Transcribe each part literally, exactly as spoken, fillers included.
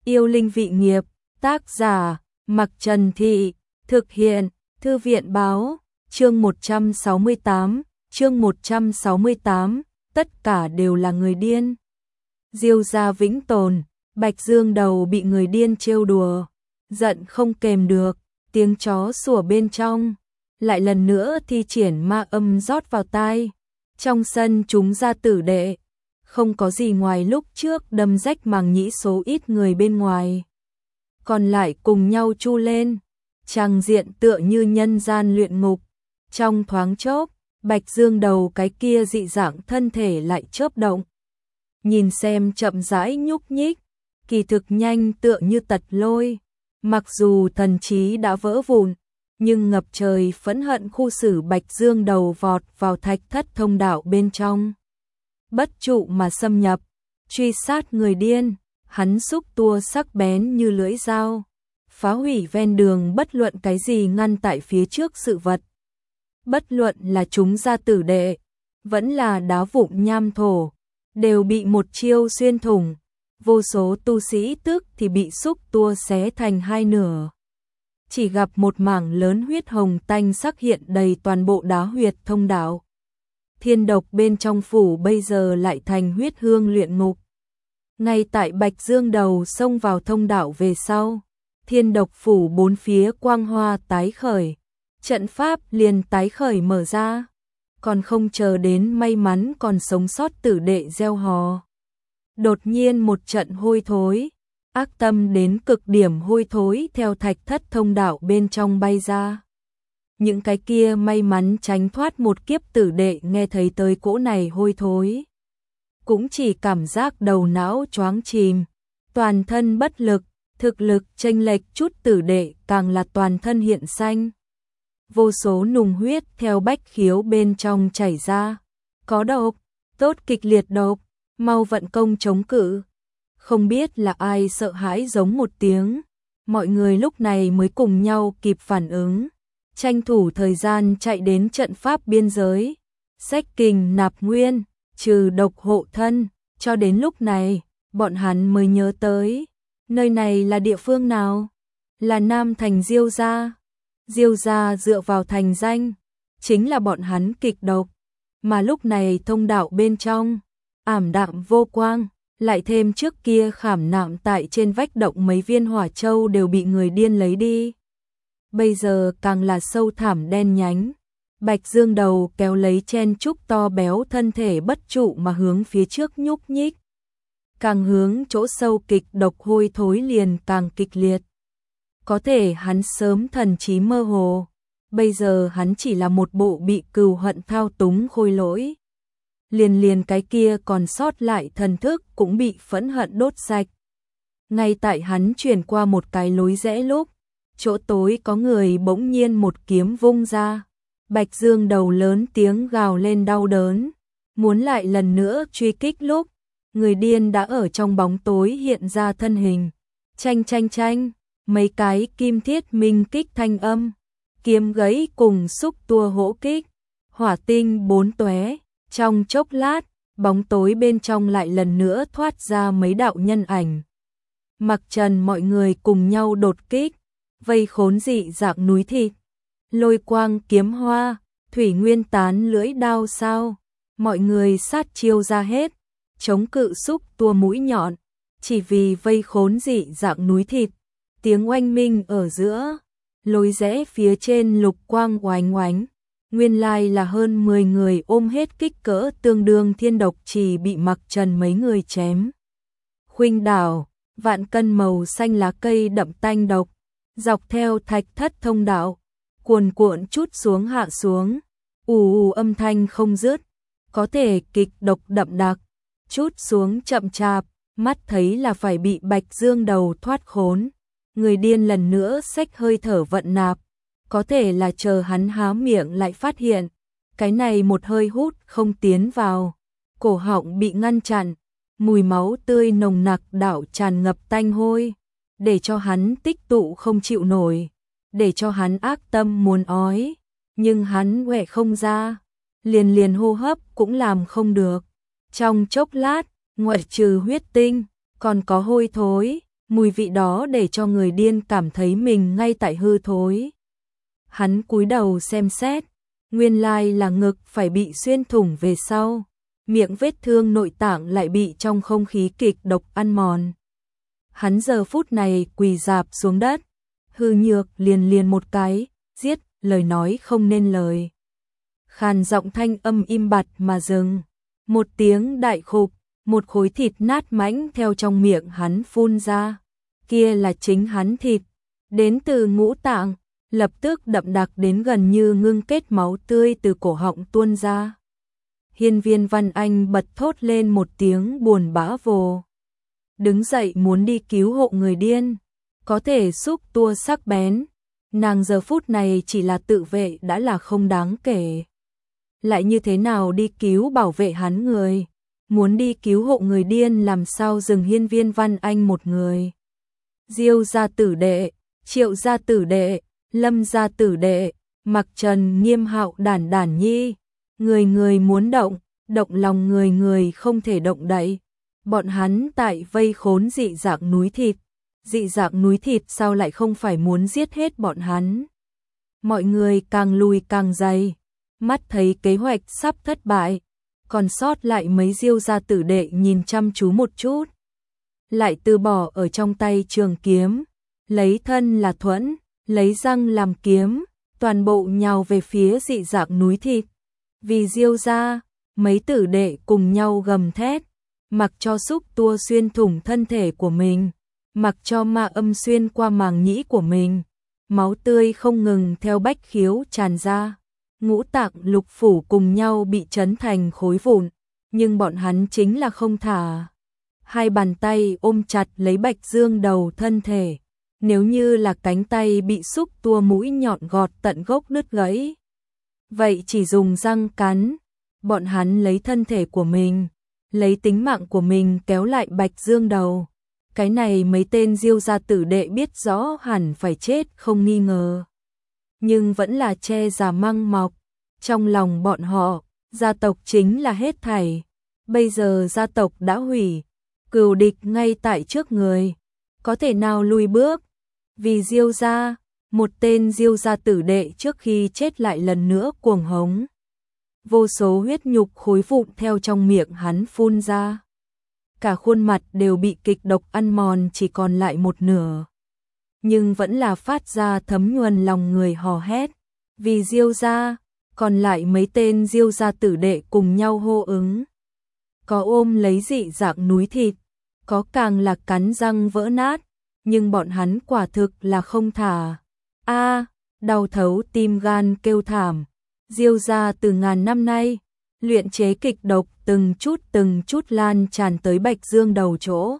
Yêu linh vị nghiệp, tác giả, Mặc Trần Thị, thực hiện, Thư viện báo, chương một trăm sáu mươi tám, chương một trăm sáu mươi tám, tất cả đều là người điên. Diêu gia vĩnh tồn, Bạch Dương Đầu bị người điên trêu đùa, giận không kềm được, tiếng chó sủa bên trong, lại lần nữa thi triển ma âm rót vào tai. Trong sân chúng ra tử đệ, không có gì ngoài lúc trước đâm rách màng nhĩ số ít người bên ngoài. Còn lại cùng nhau chu lên, tràng diện tựa như nhân gian luyện ngục. Trong thoáng chốc, Bạch Dương Đầu cái kia dị dạng thân thể lại chớp động. Nhìn xem chậm rãi nhúc nhích, kỳ thực nhanh tựa như tật lôi. Mặc dù thần trí đã vỡ vụn, nhưng ngập trời phẫn hận khu xử Bạch Dương Đầu vọt vào thạch thất thông đạo bên trong. Bất trụ mà xâm nhập, truy sát người điên, hắn xúc tua sắc bén như lưỡi dao, phá hủy ven đường bất luận cái gì ngăn tại phía trước sự vật. Bất luận là chúng ra tử đệ, vẫn là đá vụn nham thổ, đều bị một chiêu xuyên thủng, vô số tu sĩ tức thì bị xúc tua xé thành hai nửa. Chỉ gặp một mảng lớn huyết hồng tanh sắc hiện đầy toàn bộ đá huyệt thông đạo. Thiên độc bên trong phủ bây giờ lại thành huyết hương luyện ngục. Ngay tại Bạch Dương Đầu xông vào thông đạo về sau, thiên độc phủ bốn phía quang hoa tái khởi, trận pháp liền tái khởi mở ra, còn không chờ đến may mắn còn sống sót tử đệ gieo hò. Đột nhiên một trận hôi thối, ác tâm đến cực điểm hôi thối theo thạch thất thông đạo bên trong bay ra. Những cái kia may mắn tránh thoát một kiếp tử đệ nghe thấy tới cỗ này hôi thối, cũng chỉ cảm giác đầu não choáng chìm, toàn thân bất lực, thực lực chênh lệch chút tử đệ càng là toàn thân hiện xanh. Vô số nùng huyết theo bách khiếu bên trong chảy ra, có độc, tốt kịch liệt độc, mau vận công chống cự. Không biết là ai sợ hãi giống một tiếng, mọi người lúc này mới cùng nhau kịp phản ứng, tranh thủ thời gian chạy đến trận pháp biên giới, xách kình nạp nguyên, trừ độc hộ thân. Cho đến lúc này, bọn hắn mới nhớ tới, nơi này là địa phương nào? Là Nam thành Diêu gia. Diêu gia dựa vào thành danh, chính là bọn hắn kịch độc, mà lúc này thông đạo bên trong ảm đạm vô quang, lại thêm trước kia khảm nạm tại trên vách động mấy viên hỏa châu đều bị người điên lấy đi. Bây giờ càng là sâu thẳm đen nhánh. Bạch Dương Đầu kéo lấy chen trúc to béo thân thể bất trụ mà hướng phía trước nhúc nhích. Càng hướng chỗ sâu kịch độc hôi thối liền càng kịch liệt. Có thể hắn sớm thần trí mơ hồ, bây giờ hắn chỉ là một bộ bị cừu hận thao túng khôi lỗi. Liền liền cái kia còn sót lại thần thức cũng bị phẫn hận đốt sạch. Ngay tại hắn chuyển qua một cái lối rẽ lúc, chỗ tối có người bỗng nhiên một kiếm vung ra. Bạch Dương Đầu lớn tiếng gào lên đau đớn, muốn lại lần nữa truy kích lúc, người điên đã ở trong bóng tối hiện ra thân hình. Chanh chanh chanh, mấy cái kim thiết minh kích thanh âm, kiếm gãy cùng xúc tua hỗ kích, hỏa tinh bốn tóe. Trong chốc lát, bóng tối bên trong lại lần nữa thoát ra mấy đạo nhân ảnh. Mặc Trần mọi người cùng nhau đột kích, vây khốn dị dạng núi thịt. Lôi quang kiếm hoa, thủy nguyên tán lưỡi đao sao, mọi người sát chiêu ra hết, chống cự xúc tua mũi nhọn, chỉ vì vây khốn dị dạng núi thịt. Tiếng oanh minh ở giữa, lối rẽ phía trên lục quang oánh oánh. Nguyên lai là hơn mười người ôm hết kích cỡ tương đương thiên độc chỉ bị Mặc Trần mấy người chém. Khuynh đảo, vạn cân màu xanh lá cây đậm tanh độc, dọc theo thạch thất thông đạo, cuồn cuộn chút xuống hạ xuống, ù ù âm thanh không dứt, có thể kịch độc đậm đặc, chút xuống chậm chạp, mắt thấy là phải bị Bạch Dương Đầu thoát khốn. Người điên lần nữa xách hơi thở vận nạp, có thể là chờ hắn há miệng lại phát hiện, cái này một hơi hút không tiến vào, cổ họng bị ngăn chặn, mùi máu tươi nồng nặc đảo tràn ngập tanh hôi, để cho hắn tích tụ không chịu nổi, để cho hắn ác tâm muốn ói, nhưng hắn quẹ không ra, liền liền hô hấp cũng làm không được. Trong chốc lát, ngoại trừ huyết tinh, còn có hôi thối, mùi vị đó để cho người điên cảm thấy mình ngay tại hư thối. Hắn cúi đầu xem xét, nguyên lai là ngực phải bị xuyên thủng về sau, miệng vết thương nội tạng lại bị trong không khí kịch độc ăn mòn. Hắn giờ phút này quỳ rạp xuống đất, hư nhược liền liền một cái, giết, lời nói không nên lời. Khàn giọng thanh âm im bặt mà dừng, một tiếng đại khục, một khối thịt nát mãnh theo trong miệng hắn phun ra, kia là chính hắn thịt, đến từ ngũ tạng, lập tức đậm đặc đến gần như ngưng kết máu tươi từ cổ họng tuôn ra. Hiên Viên Văn Anh bật thốt lên một tiếng buồn bã vồ. Đứng dậy muốn đi cứu hộ người điên, có thể xúc tua sắc bén, nàng giờ phút này chỉ là tự vệ đã là không đáng kể. Lại như thế nào đi cứu bảo vệ hắn người, muốn đi cứu hộ người điên làm sao dừng Hiên Viên Văn Anh một người. Diêu gia tử đệ, Triệu gia tử đệ, Lâm gia tử đệ, Mặc Trần Nghiêm Hạo đản đản nhi, người người muốn động, động lòng người người không thể động đậy. Bọn hắn tại vây khốn dị dạng núi thịt, dị dạng núi thịt sao lại không phải muốn giết hết bọn hắn. Mọi người càng lùi càng dày, mắt thấy kế hoạch sắp thất bại, còn sót lại mấy Diêu gia tử đệ nhìn chăm chú một chút. Lại từ bỏ ở trong tay trường kiếm, lấy thân là thuẫn, lấy răng làm kiếm, toàn bộ nhào về phía dị dạng núi thịt. Vì Diêu gia, mấy tử đệ cùng nhau gầm thét, mặc cho xúc tua xuyên thủng thân thể của mình, mặc cho ma âm xuyên qua màng nhĩ của mình, máu tươi không ngừng theo bách khiếu tràn ra, ngũ tạng lục phủ cùng nhau bị chấn thành khối vụn, nhưng bọn hắn chính là không thả. Hai bàn tay ôm chặt lấy Bạch Dương đầu thân thể, nếu như là cánh tay bị xúc tua mũi nhọn gọt tận gốc đứt gãy, vậy chỉ dùng răng cắn, bọn hắn lấy thân thể của mình, lấy tính mạng của mình kéo lại Bạch Dương đầu. Cái này mấy tên Diêu gia tử đệ biết rõ hẳn phải chết không nghi ngờ, nhưng vẫn là che giả măng mọc. Trong lòng bọn họ, gia tộc chính là hết thảy. Bây giờ gia tộc đã hủy, cừu địch ngay tại trước người, có thể nào lùi bước? Vì Diêu gia, một tên Diêu gia tử đệ trước khi chết lại lần nữa cuồng hống. Vô số huyết nhục khối vụn theo trong miệng hắn phun ra. Cả khuôn mặt đều bị kịch độc ăn mòn chỉ còn lại một nửa. Nhưng vẫn là phát ra thấm nhuần lòng người hò hét. Vì Diêu gia, còn lại mấy tên Diêu gia tử đệ cùng nhau hô ứng. Có ôm lấy dị dạng núi thịt, có càng là cắn răng vỡ nát, nhưng bọn hắn quả thực là không thả. A, đau thấu tim gan kêu thảm. Diêu gia từ ngàn năm nay, luyện chế kịch độc từng chút từng chút lan tràn tới Bạch Dương đầu chỗ.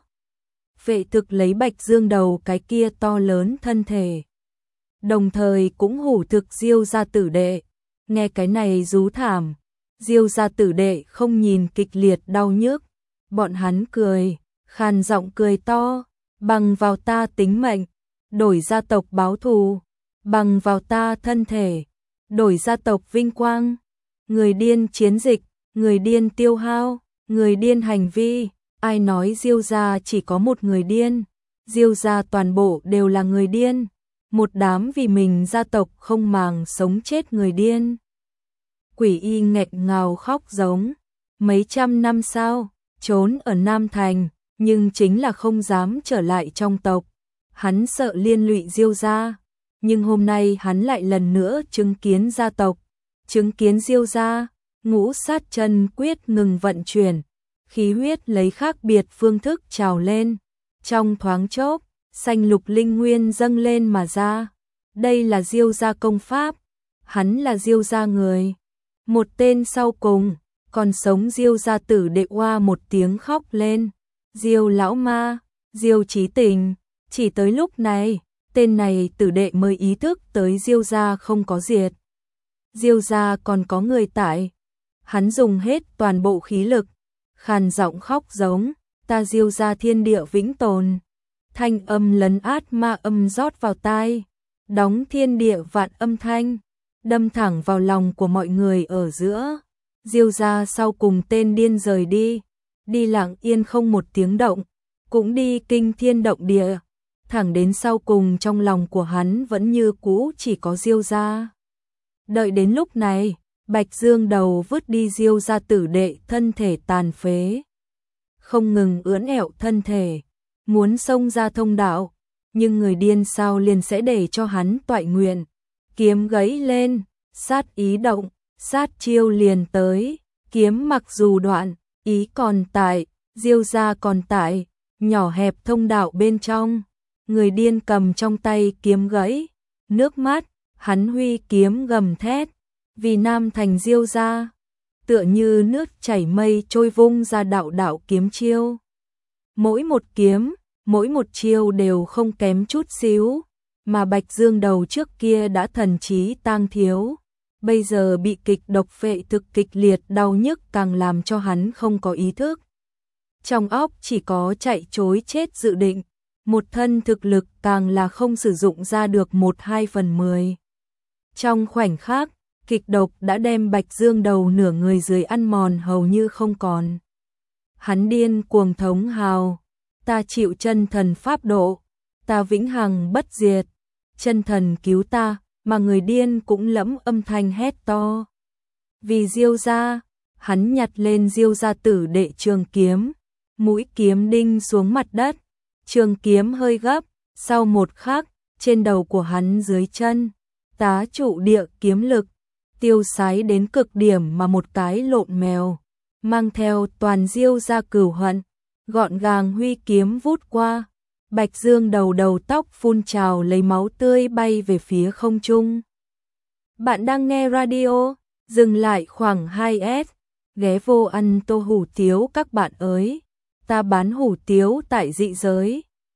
Vệ thực lấy Bạch Dương đầu cái kia to lớn thân thể. Đồng thời cũng hủ thực Diêu gia tử đệ. Nghe cái này rú thảm, Diêu gia tử đệ không nhìn kịch liệt đau nhức. Bọn hắn cười, khàn giọng cười to, bằng vào ta tính mệnh, đổi gia tộc báo thù, bằng vào ta thân thể, đổi gia tộc vinh quang. Người điên chiến dịch, người điên tiêu hao, người điên hành vi, ai nói Diêu gia chỉ có một người điên, Diêu gia toàn bộ đều là người điên, một đám vì mình gia tộc không màng sống chết người điên. Quỷ y nghẹn ngào khóc giống, mấy trăm năm sau, trốn ở Nam Thành, nhưng chính là không dám trở lại trong tộc, hắn sợ liên lụy Diêu gia, nhưng hôm nay hắn lại lần nữa chứng kiến gia tộc, chứng kiến Diêu gia. Ngũ sát chân quyết ngừng vận chuyển, khí huyết lấy khác biệt phương thức trào lên, trong thoáng chốc, xanh lục linh nguyên dâng lên mà ra. Đây là Diêu gia công pháp, hắn là Diêu gia người. Một tên sau cùng, còn sống Diêu gia tử đệ oa một tiếng khóc lên. Diêu lão ma, Diêu Chí Tình, chỉ tới lúc này, tên này tử đệ mới ý thức tới Diêu gia không có diệt. Diêu gia còn có người tại. Hắn dùng hết toàn bộ khí lực, khàn giọng khóc giống, ta Diêu gia thiên địa vĩnh tồn. Thanh âm lấn át ma âm rót vào tai, đóng thiên địa vạn âm thanh, đâm thẳng vào lòng của mọi người ở giữa. Diêu gia sau cùng tên điên rời đi, đi lặng yên không một tiếng động, cũng đi kinh thiên động địa, thẳng đến sau cùng trong lòng của hắn vẫn như cũ chỉ có Diêu gia. Đợi đến lúc này, Bạch Dương Đầu vứt đi Diêu gia tử đệ thân thể tàn phế, không ngừng ưỡn ẹo thân thể, muốn xông ra thông đạo, nhưng người điên sao liền sẽ để cho hắn toại nguyện. Kiếm gãy lên, sát ý động, sát chiêu liền tới, kiếm mặc dù đoạn, ý còn tại, Diêu gia còn tại, nhỏ hẹp thông đạo bên trong, người điên cầm trong tay kiếm gãy, nước mắt, hắn huy kiếm gầm thét, vì Nam thành Diêu gia, tựa như nước chảy mây trôi vung ra đạo đạo kiếm chiêu. Mỗi một kiếm, mỗi một chiêu đều không kém chút xíu, mà Bạch Dương Đầu trước kia đã thần trí tang thiếu, bây giờ bị kịch độc phệ thực kịch liệt đau nhức càng làm cho hắn không có ý thức. Trong óc chỉ có chạy trối chết dự định, một thân thực lực càng là không sử dụng ra được một hai phần mười. Trong khoảnh khắc, kịch độc đã đem Bạch Dương Đầu nửa người dưới ăn mòn hầu như không còn. Hắn điên cuồng thống hào, ta chịu chân thần pháp độ, ta vĩnh hằng bất diệt, chân thần cứu ta, mà người điên cũng lẫm âm thanh hét to. Vì Diêu gia, hắn nhặt lên Diêu gia tử đệ trường kiếm, mũi kiếm đinh xuống mặt đất, trường kiếm hơi gấp, sau một khắc, trên đầu của hắn dưới chân, tá trụ địa kiếm lực, tiêu sái đến cực điểm mà một cái lộn mèo, mang theo toàn Diêu gia cửu hận, gọn gàng huy kiếm vút qua. Bạch Dương Đầu đầu tóc phun trào lấy máu tươi bay về phía không trung. Bạn đang nghe radio, dừng lại khoảng hai s, ghé vô ăn tô hủ tiếu các bạn ơi, ta bán hủ tiếu tại dị giới.